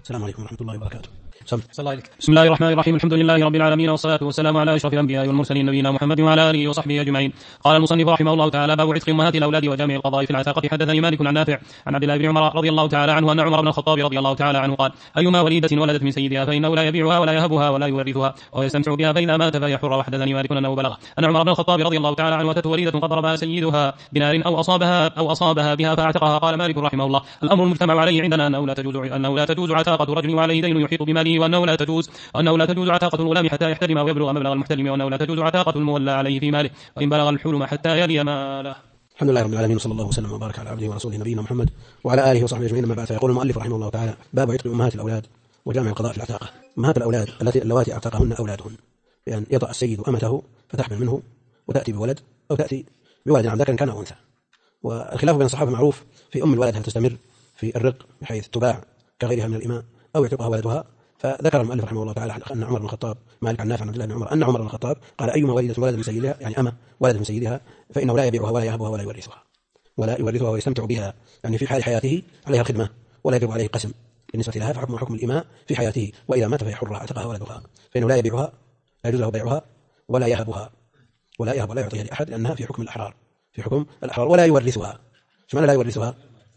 السلام عليكم ورحمة الله وبركاته. بسم الله الرحمن الرحيم. الحمد لله رب العالمين، والصلاة والسلام على أشرف الأنبياء والمرسلين نبينا محمد وعلى آله وصحبه أجمعين. قال المصنف رحمه الله تعالى: باب عتق أمهات الأولاد وجامع القضاء في العتاقة. حدثني مالك عن نافع عن عبد الله بن عمر رضي الله تعالى عنه أن عمر بن الخطاب رضي الله تعالى عنه قال: أيما وليدة ولدت من سيدها فإنه لا يبيعها ولا يهبها ولا يورثها وهو يستمتع بها فإذا مات فهي حرة. وحدثني مالك أنه بلغ أن عمر بن الخطاب رضي الله تعالى عنه أتته وليدة قد ضربها سيدها بنار أو أصابها بها فاعتقها. قال مالك رحمه الله: الأمر المجتمع عليه عندنا أنه لا تجوز عتاقة رجل وعليه دين يحيط بماله، وأنه لا تجوز عتاقة الغلام حتى يحتلم أو يبلغ مبلغ المحتلم، وأنه لا تجوز عتاقة المولى عليه في ماله وإن بلغ الحلم حتى يلي ماله. الحمد لله رب العالمين، وصلى الله وسلم وبارك على عبده ورسوله نبينا محمد وعلى آله وصحبه أجمعين. ما بعد، فيقول المؤلف رحمه الله تعالى: باب عتق أمهات الأولاد وجامع القضاء في العتاقة. أمهات الأولاد اللواتي اعتقهن أولادهن، بأن يضع السيد أمته فتحمل منه وتأتي بولد أو تأتي بولد عن ذكر كان أو أنثى. والخلاف بين الصحابة معروف في أم الولد، هل تستمر في الرق بحيث تباع كغيرها من الإماء أو يعتقها ولدها. فذكر المؤلف رحمه الله تعالى أن عمر بن الخطاب، مالك عن نافع عن عبد الله بن عمر، أن عمر بن الخطاب قال: أيما وليدة ولد من سيدها، يعني أمة ولد من سيدها، فإنه لا يبيعها ولا يهبها ولا يورثها ويستمتع بها، يعني في حال حياته عليها الخدمة ولا يجب عليه قسم بالنسبة لها، فحكم حكم الإماء في حياته، وإذا مات فهي حرة اعتقها ولدها، فإنه لا يبيعها، لا يجوز له بيعها ولا يهبها ولا يعطيها لأحد، لأنها في حكم الأحرار، ولا يورثها. شو معنى لا يورثها؟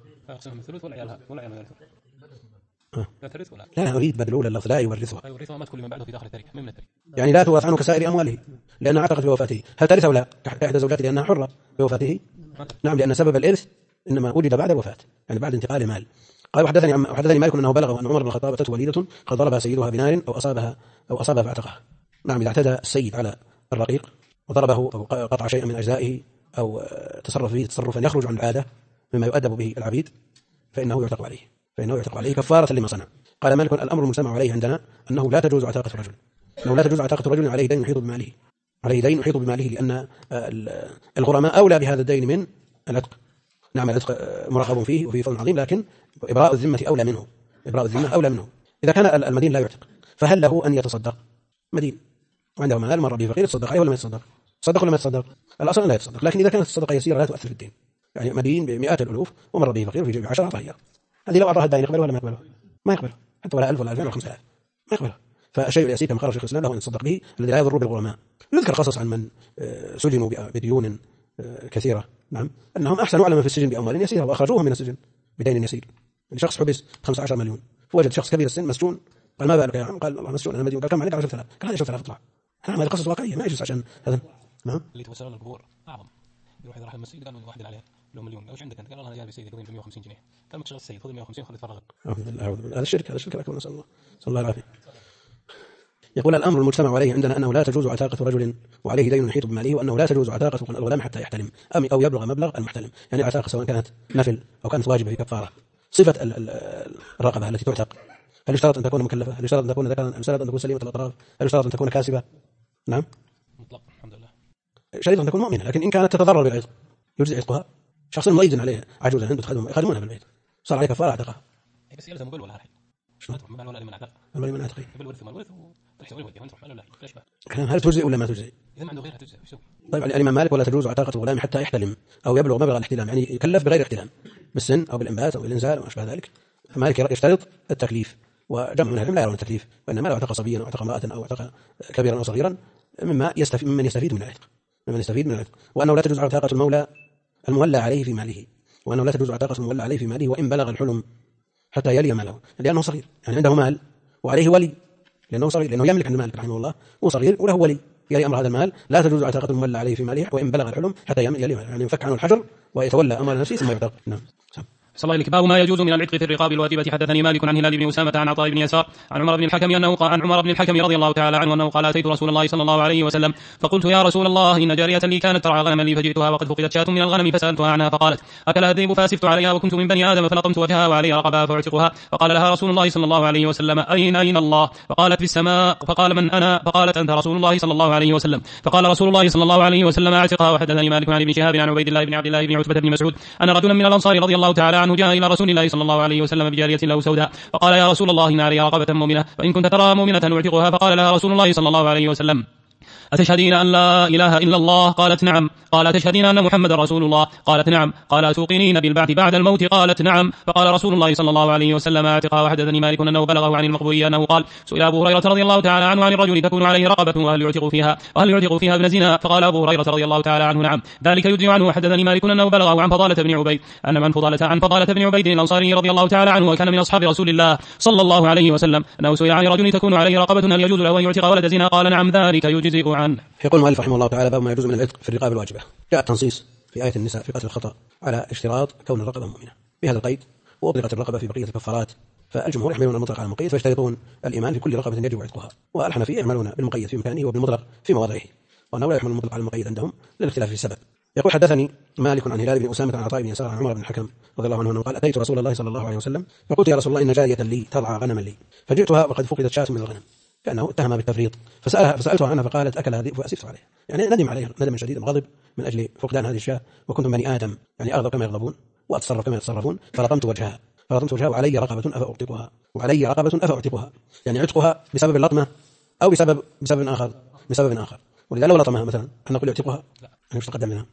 لا أريد بدل الأولى اللفظ لا يورثها. ما تكون من بعده في داخل التركة من التركة، يعني لا تورث عنه كسائر أمواله لأنها اعتقت بوفاته. هل ترث أو لا؟ كإحدى زوجاته لأنها حرة بوفاته؟ نعم، لأن سبب الإرث إنما وجد بعد الوفاة، يعني بعد انتقال مال. قال: وحدثني مالك أنه بلغ أن عمر بن الخطاب أتته وليدة قد ضربها سيدها بنار أو أصابها فاعتقها. نعم، إذا اعتدى السيد على الرقيق وضربه أو قطع شيئا من أجزائه أو تصرف فيه تصرفا يخرج عن العادة مما يؤدب به العبيد، فإنه يعتق عليه كفارة لما صنع. قال مالك: الأمر المجتمع عليه عندنا أنه لا تجوز عتاقة رجل عليه دين يحيط بماله، لأن الغرماء أولى بهذا الدين من العتق. نعم، العتق مرغب فيه وفيه فضل عظيم، لكن إبراء الذمة أولى منه. إذا كان المدين لا يعتق، فهل له أن يتصدق؟ مدين وعنده مال مر به فقير، يتصدق عليه ولا ما يتصدق؟ صدق ولا ما يتصدق؟ الأصل لا يتصدق، لكن إذا كانت الصدقة يسيرة لا تؤثر في الدين، يعني مدين بمئات الألوف ومر به فقير في جيبه 10 أعطاه، هذه لو أعطاها الدين يقبله ولا ما يقبله؟ حتى ولا 1000 ولا 2000 ولا 5000 ما يقبله. فالشيء اليسير كما قال شيخ الإسلام له أن يتصدق به الذي لا يضر بالغرماء. نذكر قصص عن من سجنوا بديون كثيرة، نعم، أنهم أحسنوا على من في السجن بأموال يسيرة وأخرجوهم من السجن بدين يسير. يعني شخص حبس 15 مليون، فوجد شخص كبير السن مسجون، قال: ما بالك يا عم؟ قال: الله مسجون، أنا مديون. قال: كم عليك؟ 10,000. قال: هذه 10,000 اطلع. هذه قصص واقعية ما يجوز عشان هذا. نعم، اللي توصلون القبور أعظم، يروح إذا راح المسجد قال: واحد عليه له مليون، ايش عندك انت؟ قال: انا جايب سيدي قضيت 150 جنيه. قال: ما تشغل السيد، خذ 150 خذ تفرغ. هذا الشرك الأكبر، نسأل الله العافية. يقول: الأمر المجتمع عليه عندنا أنه لا تجوز عتاقة رجل وعليه دين يحيط بماله، وأنه لا تجوز عتاقة الغلام حتى يحتلم أو يبلغ مبلغ المحتلم. يعني العتاقة سواء كانت نفل أو كانت واجبة في كفارة. صفة الرقبة التي تعتق، هل يشترط أن تكون مكلفة؟ هل يشترط أن تكون ذكرا؟ هل يشترط أن تكون سليمة الأطراف؟ هل يشترط أن تكون كاسبة؟ نعم، مطلق الحمد لله. شريط أن تكون مؤمنة، لكن إن كانت تتضرر بالعتق يجزي عتقها. شخص مريض عليه عجوز عنده يخدمونها بالبيت، صار عليه كفارة اعتقها. بس يلزم قبل ولا الحين؟ شنو ما ولا من عتق؟ من عتق بالورث ما الورث وتحسب ودي وانت ولا لا؟ ليش بقى؟ هل تجزي ولا ما تجزي؟ إذا ما عنده غيرها تجزي. طيب، الإمام مالك: ولا تجوز عتاقة الغلام حتى يحتلم أو يبلغ مبلغ الاحتلام، يعني يكلف بغير احتلام، بالسن أو بالإنبات أو بالإنزال وما أشبه ذلك. مالك يشترط التكليف، وجمع من العلم لا يرون التكليف، وإنما لو اعتق صبيا أو اعتق امرأة أو اعتق كبيرا أو صغيرا ممن يستفيد من العتق. وأنه لا تجوز عتاقة المولى عليه في ماله، وإن بلغ الحلم حتى يلي ماله، لأنه صغير، يعني عنده مال وعليه ولي، لأنه صغير، لأنه يملك عند مالك رحمه الله وصغير وله ولي يلي أمر هذا المال. لا تجوز عتاقة المولى عليه في ماله وإن بلغ الحلم حتى يلي ماله، يعني ينفك عنه الحجر ويتولى أمر نفسه ثم يعتق. نعم. صلى الله عليه. باب ما يجوز من العتق في الرقاب الواجبة. حدثني مالك عن هلال بن أسامة عن عطاء بن يسار عن عمر بن الحكم رضي الله تعالى عنه أنه قال: أتيت رسول الله صلى الله عليه وسلم فقلت: يا رسول الله، إن جارية لي كانت ترعى غنما لي فجئتها وقد فقدت شاة من الغنم فسألتها عنها فقالت: أكلها الذئب فأسفت عليها وكنت من بني آدم فلطمت وجهها وعلي رقبها فأعتقها. فقال لها رسول الله صلى الله عليه وسلم: أين الله؟ فقالت: في السماء. فقال: من أنا؟ فقالت: أنت رسول الله صلى الله عليه وسلم. فقال رسول الله صلى الله عليه وسلم: أعتقها. وحدثني مالك عن ابن شهاب عن عبيد الله بن عبد الله بن عتبة بن مسعود أن رجلا من الأنصار رضي الله تعالى عنه جاء إلى رسول الله صلى الله عليه وسلم بجارية له سوداء، فقال: يا رسول الله، إن علي رقبة مؤمنة، فإن كنت ترى مؤمنة أعتقها. فقال لها رسول الله صلى الله عليه وسلم: أتشهدين أن لا إله إلا الله؟ قالت نعم. قال أتشهدين أن محمد رسول الله؟ قالت نعم. قال أتوقنين بالبعث بعد الموت؟ قالت نعم. فقال رسول الله صلى الله عليه وسلم اعتقها. وحدثني مالك أنه بلغه عن المقبوري أنه قال سئل أبو هريرة رضي الله تعالى عنه عن الرجل تكون عليه رقبة وهل يعتق فيها ابن زنا؟ فقال أبو هريرة رضي الله تعالى عنه نعم ذلك يجزي عنه. وحدثني مالك أنه بلغه عن فضالة بن عبيد عن فضالة بن عبيد الأنصاري رضي الله تعالى عنه وكان من أصحاب رسول الله صلى الله عليه وسلم أنه سئل عن رجل تكون عليه رقبة هل يجوز له أن يعتق ولد زنا؟ قال نعم ذلك يجزئ عنه. يقول المؤلف رحمه الله تعالى باب ما يجوز من العتق في الرقاب الواجبة. جاء التنصيص في آية النساء في قتل الخطأ على اشتراط كون الرقبة مؤمنة بهذا القيد، وأطلقت الرقبة في بقية الكفارات، فالجمهور يحملون المطلق على المقيد فيشترطون الإيمان في كل رقبة يجب عتقها، والحنفية يعملون بالمقيد في مكانه وبالمطلق في مواضعه، وأنه لا يحمل المطلق على المقيد عندهم للاختلاف في السبب. يقول حدثني مالك عن هلال بن أسامة عن عطاء بن يسار عن عمر بن الحكم رضي الله عنه قال أتيت رسول الله صلى الله عليه وسلم فقلت يا رسول الله إن جارية لي ترعى غنما لي، فجئتها وقد فقدت شاة من الغنم كأنه اتهمها بالتفريط، فسألتها عنها فقالت أكل هذه فأسفت عليه، يعني ندم عليه ندم شديد غضب من أجل فقدان هذه الشاة، وكنتم بني آدم يعني أغضب كما يغضبون وأتصرف كما يتصرفون، فرطمت وجهها وعلي رقبة أفأعتقها يعني عتقها بسبب اللطمة أو بسبب آخر. ولذا لو لطمها مثلا أن نقول يعتقها مش تقدم منها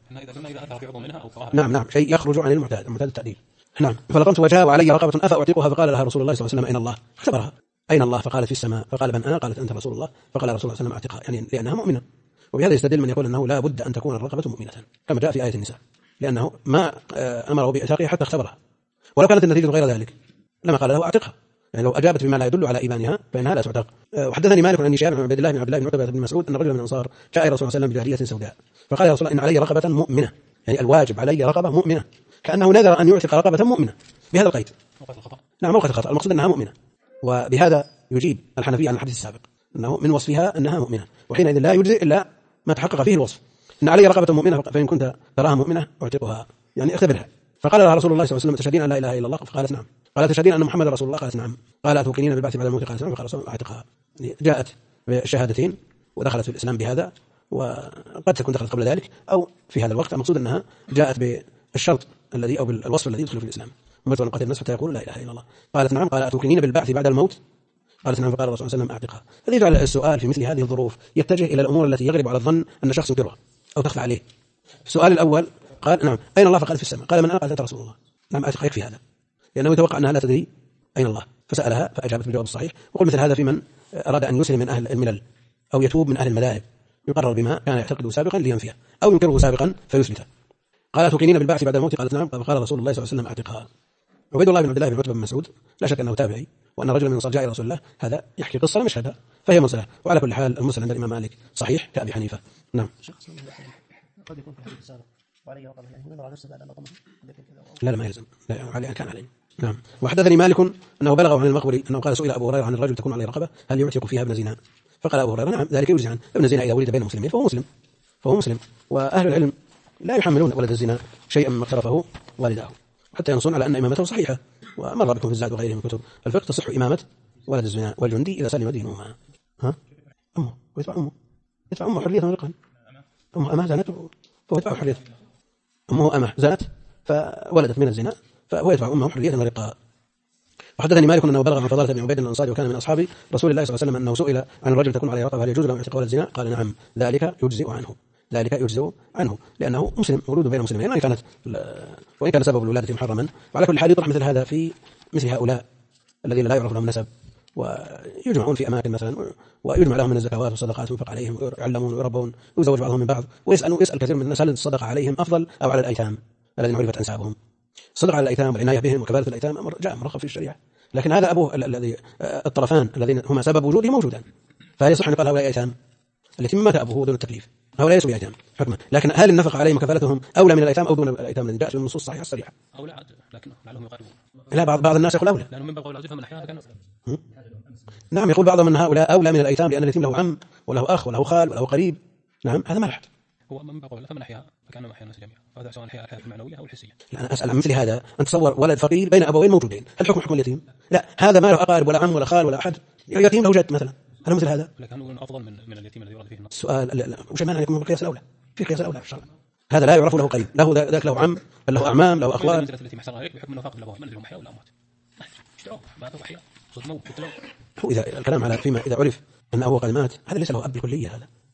نعم شيء يخرج عن المعتاد التأديب. نعم فلطمت وجهها وعلي رقبة أفأعتقها، فقال لها رسول الله صلى الله عليه وسلم أين الله؟ اختبرها أين الله؟ فقالت في السماء، فقال من أنا؟ قالت أنت رسول الله، فقال رسول الله صلى الله عليه وسلم أعتقها يعني لأنها مؤمنة. وبهذا يستدل من يقول أنه لا بد أن تكون الرقبة مؤمنة كما جاء في آية النساء، لأنه ما أمره بإعتاقها حتى اختبرها، ولو كانت النتيجة غير ذلك لما قال له أعتقها، يعني لو أجابت بما لا يدل على إيمانها فإنها لا تعتق. وحدثني مالك عن هشام بن عبد الله بن عتبة بن مسعود أن رجلا من الأنصار جاء إلى رسول الله صلى الله عليه وسلم بجارية سوداء، فقال يا رسول الله إن علي رقبة مؤمنة، يعني الواجب علي رقبة مؤمنة، كأنه نذر أن يعتق رقبة مؤمنة بهذا القيد. نعم موقع الخطأ المقصود أنها مؤمنة، وبهذا يجيب الحنفية عن الحديث السابق أنه من وصفها أنها مؤمنة، وحينئذ لا يجزئ إلا ما تحقق فيه الوصف. إن علي رقبة مؤمنة فإن كنت تراها مؤمنة أعتقها، يعني اختبرها. فقال لها رسول الله صلى الله عليه وسلم تشهدين أن لا إله إلا الله؟ فقالت نعم. قال تشهدين أن محمد رسول الله؟ قالت نعم. قال أتوقنين بالبعث بعد الموت؟ قالت نعم. فقال رسول الله أعتقها، يعني جاءت بالشهادتين ودخلت في الإسلام بهذا، وقد تكون دخلت قبل ذلك أو في هذا الوقت، المقصود أنها جاءت بالشرط الذي أو بالوصف الذي يدخل في الإسلام، أمرت أن قتل الناس حتى يقول لا إله إلا الله. قالت نعم. قال أتوقنين بالبعث بعد الموت؟ قالت نعم. فقال الرسول صلى الله عليه وسلم أعتقها. هذا يجعل السؤال في مثل هذه الظروف يتجه إلى الأمور التي يغلب على الظن أن شخص ينكرها أو تخفى عليه. السؤال الأول قال نعم أين الله؟ فقال في السماء. قال من أنا؟ قالت أنت رسول الله. نعم أعتقها يكفي هذا، لأنه يتوقع أنها لا تدري أين الله، فسألها فأجابت بالجواب الصحيح. وقل مثل هذا في من أراد أن يسلم من أهل الملل أو يتوب من أهل المذاهب، يقرر بما كان يعتقده سابقا لينفيه أو ينكره سابقا فيثبته. قال توقنين بالبعث بعد الموت؟ قالت نعم. فقال رسول الله صلى الله عليه وسلم أعتقها. عبيد الله بن عبد الله بن عتبة بن مسعود لا شك أنه تابعي، وأن رجلا من الأنصار جاء إلى رسول الله، هذا يحكي قصة مش هذا، فهي مرسلة. وعلى كل حال المرسل عند الإمام مالك صحيح كأبي حنيفة. نعم. لا ما يلزم، لا علي كان عليه. نعم. وحدثني مالك أنه بلغه عن المقبري أنه قال سئل أبو هريرة عن الرجل تكون عليه رقبة هل يعتق فيها ابن زنا؟ فقال أبو هريرة نعم ذلك يجزي عنه، ابن زنا إذا ولد بين مسلمين فهو مسلم، وأهل العلم لا يحملون ولد الزنا شيئا مما اقترفه والداه، حتى ينصون على أن إمامته صحيحة. ومر بكم في الزاد وغيره من كتب الفقه تصح إمامة ولد الزنا والجندي إذا سلم دينهما. أمه يدفع أمه حرية ورقا، أمه أمه زانت فهو يدفع حرية، أمه أمه زانت فولدت من الزنا فهو يدفع أمه حرية ورقا. وحدثني مالك أنه بلغ عن فضالة بن عبيد الأنصاري وكان من أصحاب رسول الله صلى الله عليه وسلم أنه سئل عن الرجل تكون عليه رقبة هل يجوز له يعتق ولد الزنا؟ قال نعم ذلك يجزئ عنه لأنه مسلم مولود بين مسلمين، وإن كان سبب الولادة محرما. وعلى كل حال يطرح مثل هذا في مثل هؤلاء الذين لا يعرف لهم نسب، ويجمعون في أماكن مثلا ويجمع لهم من الزكوات والصدقات وينفق عليهم ويعلمون ويربون ويزوج بعضهم من بعض، ويسأل كثير من الناس هل الصدقة عليهم أفضل أو على الأيتام الذين عرفت أنسابهم. الصدقة على الأيتام والعناية بهم وكفالة الأيتام أمر جاء مرغب في الشريعة، لكن هذا أبوه الذي الطرفان الذين هما سبب وجوده موجودان، فهل يصح أن يقال هؤلاء أيتام؟ اليتيم مات أبوه دون التكليف، هؤلاء ليسوا بأيتام حكما، لكن هل النفقة عليهم وكفالتهم أولى من الأيتام أو دون الأيتام الذين جاءت بالنصوص الصحيحة الصريحة؟ أولى لكن لعلهم يقاربون. لا بعض الناس يقول أولى، لأنهم من بقوا العزيز من أحياء كانوا. نعم يقول بعضهم أن هؤلاء أولى من الأيتام لأن اليتيم له عم وله أخ وله خال وله قريب. نعم هذا ما لحد. هو من بقوا ثمن أحياء فكانوا أحياء الناس جميعا، وهذا سواء الحياة المعنوية أو الحسية. لا أنا أسأل عن مثل هذا، أن تصور ولد فقير بين أبوين موجودين، هل حكم اليتيم؟ لا هذا ما له أقارب ولا عم ولا خال ولا أحد، يتيم له جد مثلا، هل مثل هذا؟ لكن أفضل من اليتيم الذي ورد فيه النص. السؤال لا وش معنى يكون بالقياس الأولى؟ في قياس الأولى في الشرع، هذا لا يعرف له قريب، له ذاك له عم بل له أعمام له أخوال. التي محسن عليك بحكم أنه فاقد الأبوين من لهم أحياء ولا أموات. اشتروه ما هو أحياء صدموا قتلوا. هو إذا الكلام على فيما إذا عرف أن أبوه قد مات هذا ليس له أب بالكلية، هذا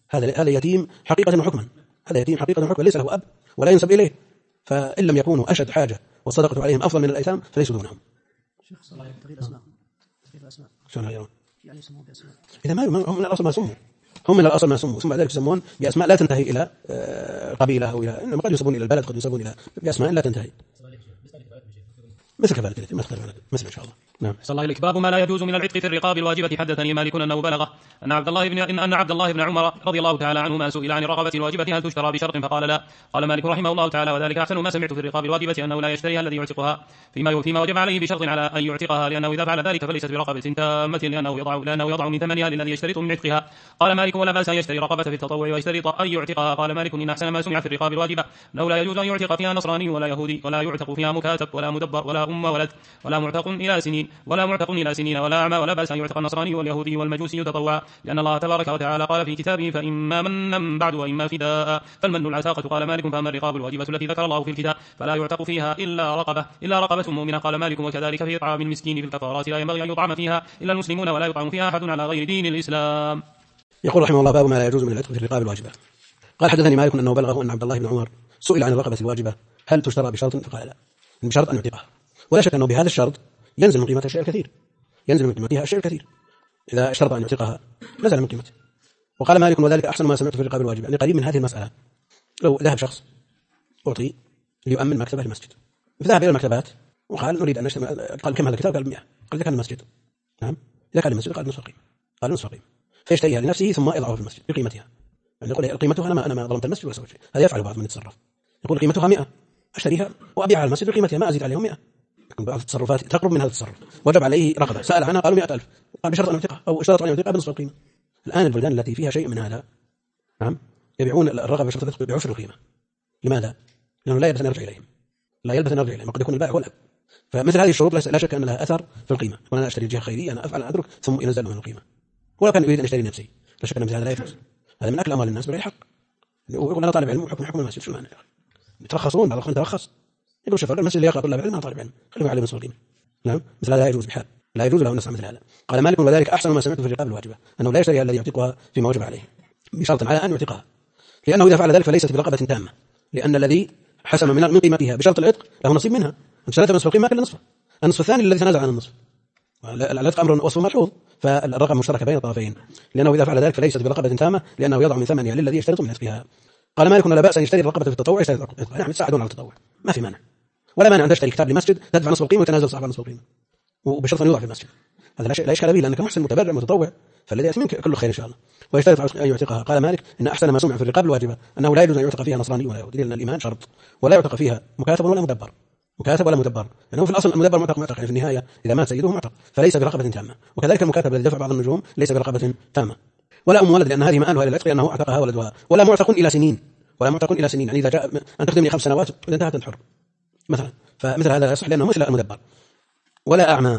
هذا يتيم حقيقة وحكما، هذا يتيم حقيقة وحكما، ليس له أب ولا ينسب إليه، فإن لم يكونوا أشد حاجة والصدقة عليهم أفضل من الأيتام فليسوا دونهم. شيخ صلى الله عليه وسلم أسماء شلون غيرون؟ يعني يسمون بأسماء إذا ما هم من الأصل ما سموا، هم من الأصل ما سموا، ثم بعد ذلك يسمون بأسماء لا تنتهي إلى قبيلة أو إلى، إنما قد يسمون إلى البلد، قد يسمون إلى بأسماء لا تنتهي مثل كذلك مثل إن شاء الله. نعم. صلى الله عليك. باب ما لا يجوز من العتق في الرقاب الواجبة. حدثني مالك أنه بلغه أن عبد الله بن عمر رضي الله تعالى عنهما سئل عن الرقبة الواجبة هل تشترى بشرط فقال لا. قال مالك رحمه الله تعالى وذلك أحسن ما سمعت في الرقاب الواجبة أنه لا يشتريها الذي يعتقها فيما وجب عليه بشرط على أن يعتقها، لأنه إذا فعل ذلك فليست برقبة تامة لأنه يضع من ثمنها للذي يشترط من عتقها. قال مالك ولا بأس أن يشتري رقبة في التطوع ويشترط أن يعتقها. قال مالك إن أحسن ما سمع في الرقاب الواجبة أنه لا يجوز أن يعتق فيها نصراني ولا يهودي، ولا يعتق فيها مكاتب ولا مدبر ولا أم ولد ولا معتق إلى سنين ولا أعمى، ولا بأس أن يعتق النصراني واليهودي والمجوسي تطوعا، لأن الله تبارك وتعالى قال في كتابه فإما منا بعد وإما فداء، فالمن العتاقة. قال مالك فأما الرقاب الواجبة التي ذكر الله في الكتاب فلا يعتق فيها إلا رقبة مؤمنة. قال مالك وكذلك في إطعام المسكين في الكفارات لا ينبغي أن يطعم فيها إلا المسلمون ولا يطعم فيها أحد على غير دين الإسلام. يقول رحمه الله باب ما لا يجوز من العتق في الرقاب الواجبة. قال حدثني مالك أنه بلغه أن عبد الله بن عمر سئل عن الرقبة الواجبة هل تشترى بشرط فقال لا، بشرط أن يعتقها، ولا شك أنه بهذا الشرط ينزل من قيمتها الشيء الكثير، ينزل من قيمتها الشيء الكثير إذا اشترط أن يعتقها نزل من قيمته. وقال مالك وذلك أحسن ما سمعت في الرقاب الواجبة، يعني قريب من هذه المسألة. لو ذهب شخص أعطي ليؤمن مكتبة المسجد، فذهب إلى المكتبات وقال نريد أن نشتري، قال كم هذا الكتاب؟ قال 100. قال إذا كان المسجد، نعم إذا كان المسجد قال نصف قيمة، قال نصف قيمة، فيشتريها لنفسه ثم يضعها في المسجد بقيمتها. يعني يقول قيمتها أنا ما ظلمت المسجد ولا سويت شيء. هذا يفعل بعض من يتصرف، يقول قيمتها 100 أشتريها وأبيعها على المسجد بقيمتها ما أزيد عليهم 100. يكون بعض التصرفات تقرب من هذا التصرف، وجب عليه رقبة، سأل عنها قالوا 100,000، قال بشرط أن يعتقها أو اشترط أن يعتقها بنصف القيمة. الآن البلدان التي فيها شيء من هذا، نعم، يبيعون الرقبة بشرط العتق بعشر القيمة. لماذا؟ لأنه لا يلبث أن يرجع إليهم، وقد يكون البائع هو الأب. فمثل هذه الشروط لا شك أن لها أثر في القيمة، وأنا أشتري جهة خيرية أنا أفعل أترك ثم ينزل من القيمة، ولو كان يريد أن يشتري نفسي لا شك أن مثل هذا لا يجوز، هذا من أكل أموال الناس بغير حق. ويقول أنا طالب علم وحكم المسجد، شو المعنى؟ يترخصون بعض الأخوان يترخص يقول شوف المسجد اللي يقرأ طلاب علم أنا طالب علم خليه عليه نصف القيمة. نعم مثل هذا لا يجوز بحال، لا يجوز له أن يصنع مثل هذا. قال مالك وذلك أحسن ما سمعت في الرقاب الواجبة أنه لا يشتري الذي يعتقها فيما وجب عليه بشرط على أن يعتقها، لأنه إذا فعل ذلك فليست برقبة تامة، لأن الذي حسم من قيمتها بشرط العتق له نصيب منها، أنت اشتريت نصف القيمة كل النصف الثاني الذي تنازل عن النصف. العتق أمر وصف ملحوظ، فالرقم مشتركة بين الطرفين، لأنه إذا فعل ذلك فليست برقبة تامة لأنه يضع من ثمنها للذي يشترط من عتقها. قال مالك لا بأس أن يشتري الرقبة في التطوع، يشتري الرقبة يعني يساعدون على التطوع، ما في مانع، ولا مانع أن تشتري كتاب لمسجد تدفع نصف القيمة وتنازل صاحب نصف القيمة وبشرط أن يوضع في المسجد، هذا لا إشكال به لأنك محسن متبرع متطوع، فالذي يأتي منك كله خير إن شاء الله. ويشترط أن يعتقها. قال مالك إن أحسن ما سمع في الرقاب الواجبة أنه لا يجوز أن يعتق فيها نصراني ولا يهودي، لأن الإيمان شرط، ولا يعتق فيها مكاتب ولا مدبر، لأنه في الأصل المدبر معتق، يعني في النهاية إذا مات سيده معتق فليس برقبة تامة، وكذلك المكاتب الذي دفع بعض النجوم ليس برقبة تامة، ولا أم ولد لأن هذه مآلها للعتق لأنه أعتقها ولدها، ولا معتق إلى سنين، يعني إذا جاء أن تخدمني 5 سنوات إذا انتهت الحر مثلا، فمثل هذا لا يصح لأنه مثل المدبر. ولا أعمى،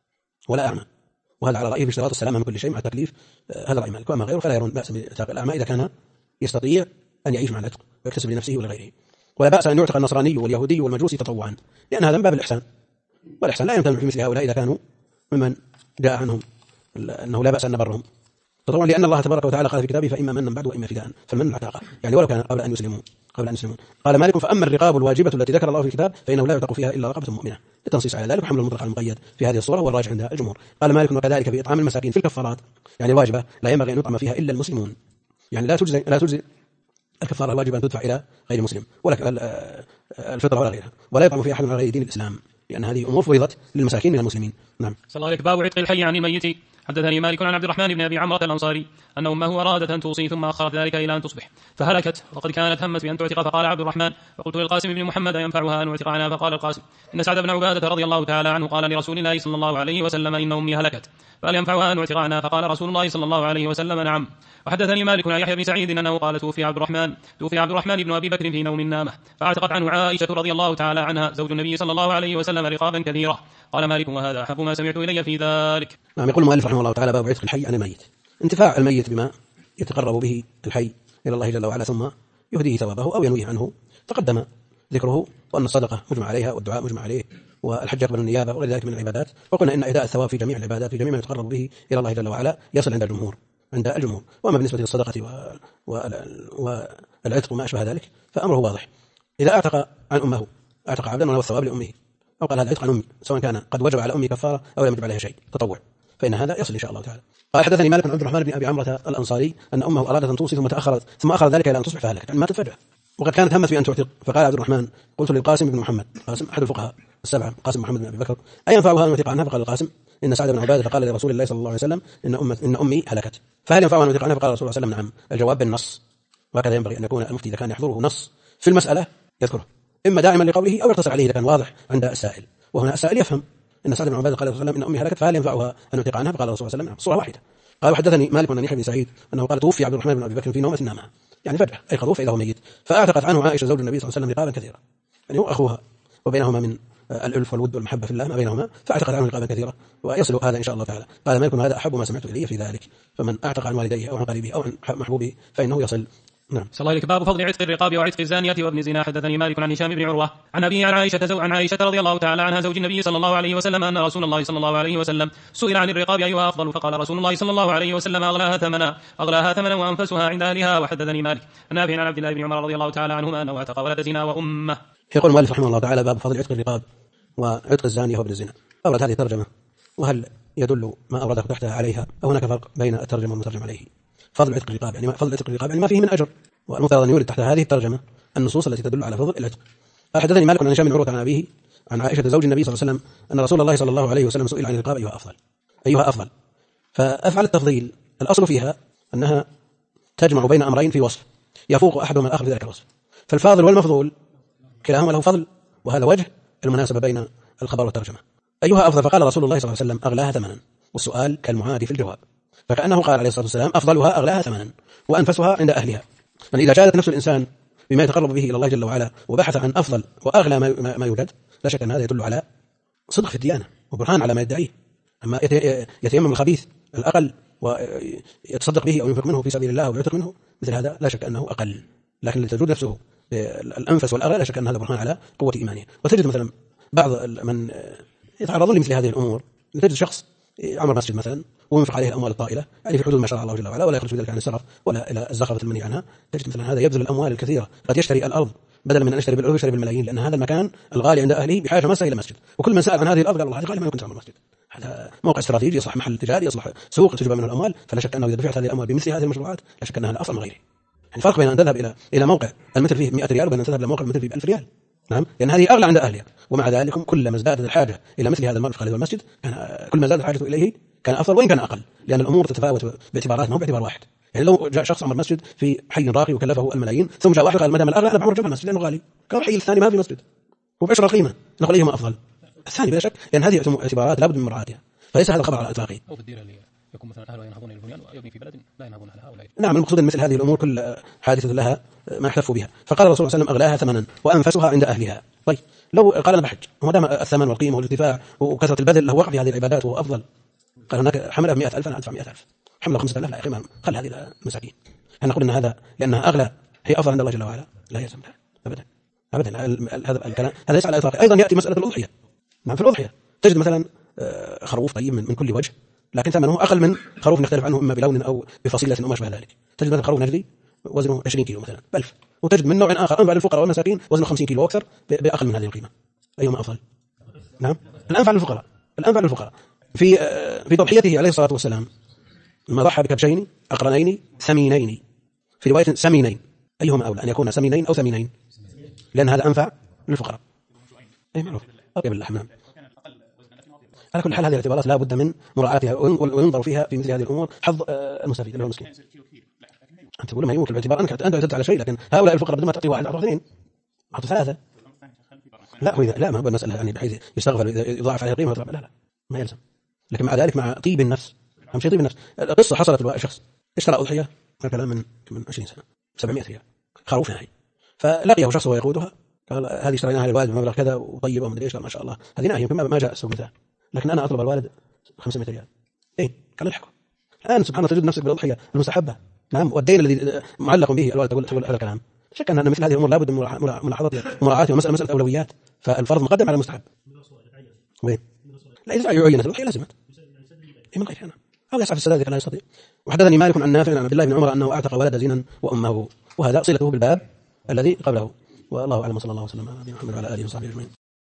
وهذا على رأيه باشتراط السلامة من كل شيء مع التكليف، هذا رأي مالك. وأما غيره فلا يرون بأس بإعتاق الأعمى إذا كان يستطيع أن يعيش مع العتق ويكتسب لنفسه ولغيره. ولا بأس أن يعتق النصراني واليهودي والمجوسي تطوعا، لأن هذا من باب الإحسان، والإحسان لا يمتنع في مثل هؤلاء إذا كانوا ممن جاء عنهم أنه لا بأس أن نبرهم تطوعا، لأن الله تبارك وتعالى قال في كتابه فإما منا بعد وإما فداء، فالمن العتاقة يعني ولو كان قبل أن يسلموا. قال مالك فأما الرقاب الواجبة التي ذكر الله في الكتاب فإنه لا يعتق فيها إلا رقبة مؤمنة، للتنصيص على ذلك وحمل المطلق على المقيد في هذه الصورة والراجح عند الجمهور. قال مالك وكذلك في إطعام المساكين في الكفارات، يعني الواجبة لا ينبغي أن يطعم فيها إلا المسلمون، يعني لا تجزي الكفارة الواجبة أن تدفع إلى غير المسلم ولا الفطرة ولا غيرها، ولا يطعم فيها أحد على غير دين الإسلام، لأن هذه أمور فرضت للمساكين من المسلمين. نعم. صلى الله عليك. باب عتق الحي عن الميت. حدثني مالك عن عبد الرحمن بن أبي عمرة الأنصاري أن أمه أرادت أن توصي ثم أخرت ذلك إلى أن تصبح فهلكت، وقد كانت همت بأن تعتق، فقال عبد الرحمن فقلت للقاسم بن محمد ينفعها أن أعتق عنها؟ فقال القاسم إن سعد بن عبادة رضي الله تعالى عنه قال لرسول الله صلى الله عليه وسلم إن أمي هلكت فهل ينفعها أن أعتق عنها؟ فقال رسول الله صلى الله عليه وسلم نعم. وحدثني مالك عن يحيى بن سعيد أنه قال توفي عبد الرحمن بن أبي بكر في نوم نامه فاعتقت عنه عائشة رضي الله تعالى عنها زوج النبي صلى الله عليه وسلم رقابا كثيرة. قال مالك وهذا أحب ما سمعت إلي في ذلك. نعم. يقول المؤلف رحمه الله تعالى باب عتق الحي عن الميت، انتفاع الميت بما يتقرب به الحي إلى الله جل وعلا ثم يهديه ثوابه أو ينويه عنه، تقدم ذكره، وأن الصدقة مجمع عليها والدعاء مجمع عليه والحج يقبل النيابة وغير ذلك من العبادات، وقلنا إن إداء الثواب في جميع العبادات في جميع ما يتقرب به إلى الله جل وعلا يصل عند الجمهور، عند الجمهور. وأما بالنسبة للصدقة والعتق وما أشبه ذلك فأمره واضح. إذا أعتق عبدا ونوى الثواب لأمه، أو قال هذا العتق عن أمي، سواء كان قد وجب على أمي كفارة أو لم يجب عليها شيء تطوع، فإن هذا يصل إن شاء الله تعالى. قال حدثني مالك بن عبد الرحمن بن أبي عمرة الأنصاري أن أمه أرادت أن توصي ثم أخر ذلك إلى أن تصبح فهلكت، يعني ماتت فجأة، وقد كانت همت بأن تعتق. فقال عبد الرحمن: قلت للقاسم بن محمد، قاسم أحد الفقهاء السبعة، قاسم محمد بن أبي بكر: أي ينفعها أن يعتق عنها؟ فقال القاسم: إن سعد بن عبادة قال لرسول الله صلى الله عليه وسلم إن أمي هلكت، فهل ينفعها أن يعتق عنها؟ فقال رسول الله صلى الله عليه وسلم: نعم. الجواب بالنص، وهكذا ينبغي أن يكون المفتي إذا كان يحضره نص في المسألة يذكره، إما داعما لقوله أو يقتصر عليه إذا كان واضح عند السائل. وهنا السائل يفهم إن سعد بن عبادة قال رسول الله إن أمي هلكت فهل ينفعها أن يعتق عنها؟ فقال رسول الله صلى الله عليه وسلم: نعم. صورة واحدة. قال وحدثني مالك بن يحيى بن سعيد أنه قال: توفي عبد الرحمن بن أبي بكر في نومة نامها، يعني فجأة أي خطوف إذا هو ميت، فأعتقت عنه عائشة زوج النبي صلى الله عليه وسلم رقابا كثيرة، يعني هو أخوها وبينهما من الألف والود والمحبة في الله ما بينهما، فأعتقت عنه رقابا كثيرة، ويصل هذا إن شاء الله تعالى. قال مالك: هذا أحب ما سمعت إلي في ذلك، فمن أعتق عن والديه أو عن قريبه أو عن محبوبه فإنه يصل. نعم. صلى الله عليك. باب فضل عتق الرقاب وعتق الزانية وابن زنا. حدثني مالك عن هشام بن عروة عن أبيه عن عائشة رضي الله تعالى عنها زوج النبي صلى الله عليه وسلم أن رسول الله صلى الله عليه وسلم سئل عن الرقاب أيها أفضل، فقال رسول الله صلى الله عليه وسلم: أغلاها ثمنا وأنفسها عند أهلها. وحدثني مالك نافع عن عبد الله بن عمر رضي الله تعالى عنهما أنه اعتق ولد زنا وأمه. يقول المؤلف رحمه الله تعالى: باب فضل عتق الرقاب وعتق الزانية وابن الزنا. أورد هذه الترجمة، وهل يدل ما أورده تحتها عليها أو هناك فرق بين الترجمة والمترجم عليه؟ فضل عتق الرقاب يعني فضل عتق الرقاب يعني ما فيه من أجر، والمفترض أن يورد تحت هذه الترجمة النصوص التي تدل على فضل العتق. قال حدثني مالك عن هشام بن عروة عن أبيه عن عائشة زوج النبي صلى الله عليه وسلم أن رسول الله صلى الله عليه وسلم سئل عن الرقاب أيها أفضل. فأفعل التفضيل الأصل فيها أنها تجمع بين أمرين في وصف يفوق أحدهما الآخر في ذلك الوصف، فالفاضل والمفضول كلاهما له فضل، وهذا وجه المناسبة بين الخبر والترجمة. أيها أفضل؟ فقال رسول الله صلى الله عليه وسلم: أغلاها ثمنا، والسؤال كالمعادي في الجواب، فكأنه قال عليه الصلاة والسلام: أفضلها أغلاها ثمنا وأنفسها عند أهلها. يعني إذا جادت نفس الإنسان بما يتقرب به إلى الله جل وعلا وبحث عن أفضل وأغلى ما يوجد، لا شك أن هذا يدل على صدق في الديانة وبرهان على ما يدعيه. أما يتيمم الخبيث الأقل ويتصدق به أو ينفق منه في سبيل الله ويعتق منه، مثل هذا لا شك أنه أقل، لكن الذي تجود نفسه الأنفس والأغلى لا شك أن هذا برهان على قوة إيمانه. وتجد مثلا بعض من يتعرضون لمثل هذه الأمور، تجد شخص عمر مسجد مثلا وينفق عليه الأموال الطائلة، يعني في حدود ما شاء الله جل وعلا، ولا يخرج بذلك عن السرف ولا إلى الزخرفة المنهي عنها. تجد مثلا هذا يبذل الأموال الكثيرة، قد يشتري الأرض بدلا من أن يشتري بالألوف يشتري بالملايين، لأن هذا المكان الغالي عند أهله بحاجة ماسة إلى مسجد، وكل من سأل عن هذه الأرض قال: الله هذه غالية ما يمكن تعمل مسجد. هذا موقع استراتيجي، يصلح محل تجاري، يصلح سوق تجب منه الأموال، فلا شك أنه إذا دفعت هذه الأموال بمثل هذه المشروعات لا شك أنها الأفضل من غيره. يعني فرق بين أن تذهب إلى موقع المتر فيه 100 ريال وبين أن تذهب إلى موقع المتر فيه 1000 ريال. نعم، لأن هذه أغلى عند أهلها، ومع ذلك كلما ازدادت الحاجة إلى مثل هذا المرفق الذي هو المسجد كان كل ما زادت الحاجة إليه كان أفضل وإن كان أقل، لأن الأمور تتفاوت باعتبارات ما هو باعتبار واحد. يعني لو جاء شخص عمر مسجد في حي راقي وكلفه الملايين، ثم جاء واحد قال: ما دام الأغلى أنا بعمر جنب المسجد لأنه غالي، قال الحي الثاني ما في مسجد وبعشر قيمة، نقول أيهما أفضل؟ الثاني بلا شك، لأن هذه اعتبارات لابد من مراعاتها، فليس هذا الخبر على إطلاقه. أو في الديرة اللي يكون مثلا أهله ينهضون البنيان ويبني في بلد لا ينهضون على هؤلاء. نعم، المقصود أن مثل هذه الأمور كل حادثة لها ما يحتف بها. فقال الرسول صلى الله عليه وسلم: أغلاها ثمنا وأنفسها عند أهلها. طيب لو قال أنا بحج، وما دام الثمن والقيمة والارتفاع وكثرة البذل له وقع في هذه العبادات وهو أفضل، قال هناك حملها ب100,000 أنا أدفع 100,000، حمله 5,000 لا يا أخي خل هذه المساكين. أنا نقول أن هذا لأنها أغلى هي أفضل عند الله جل وعلا، لا يلزم أبدا أبدا. هذا الكلام هذا ليس على إطلاقه. أيضا يأتي مسألة الأضحية. نعم، في الأضحية تجد مثلا خروف طيب من كل وجه، لكن ثمنه أقل من خروف يختلف عنه إما بلون أو بفصيلة أو ما شابه ذلك. تجد مثلا خروف نجدي وزنه 20 كيلو مثلا ب1000، وتجد من نوع آخر أنفع للفقراء والمساكين وزنه 50 كيلو وأكثر بأقل من هذه القيمة. أيهما أفضل؟ نعم، الأنفع للفقراء. الأنفع للفقراء في تضحيته عليه الصلاة والسلام لما ضحى بكبشين أقرنين ثمينين، في رواية سمينين. أيهما أولى، أن يكون سمينين أو ثمينين؟ لأن هذا أنفع للفقراء. أي معروف، أطيب اللحم. نعم. على كل حال هذه الاعتبارات لا بد من مراعاتها وينظر فيها في مثل هذه الأمور حظ المستفيد اللي هو المسكين. أنت تقول ما يمكن باعتبار أنك أنت اعتدت على شيء، لكن هؤلاء الفقراء بدل ما تعطي واحد أعطوا اثنين أعطوا ثلاثة. لا هو لا ما هو المسألة يعني بحيث يستغفر يضاعف عليه القيمة، لا ما يلزم. لكن مع ذلك مع طيب النفس، أهم شيء طيب النفس. القصة حصلت شخص اشترى أضحية كلام من 20 سنة 700 ريال خروف نهائي، فلقيه شخص ويقودها قال هذه اشتريناها للوالد بمبلغ كذا وطيبه ومدري ايش، قال ما شاء الله هذه ناهيه يمكن ما جاء السوق مثلها، لكن انا اطلب الوالد 500 ريال. ايه قال الحقه الان سبحان الله تجد نفسك بالاضحيه المستحبه. نعم، والدين الذي معلق به الوالد تقول هذا الكلام. شك ان مثل هذه الامور لابد من ملاحظتها ومراعاتها، ومساله اولويات، فالفرض مقدم على المستحب. وين لا اذا عينت الاضحيه لازمت من غيرها. أو يسعى في السداد لا يستطيع. وحدثني مالك عن نافع عن عبد الله بن عمر أنه أعتق ولد زنا وأمه، وهذا صلته بالباب الذي قبله. والله أعلم، صلى الله وسلم على نبينا محمد وعلى آله وصحبه أجمعين.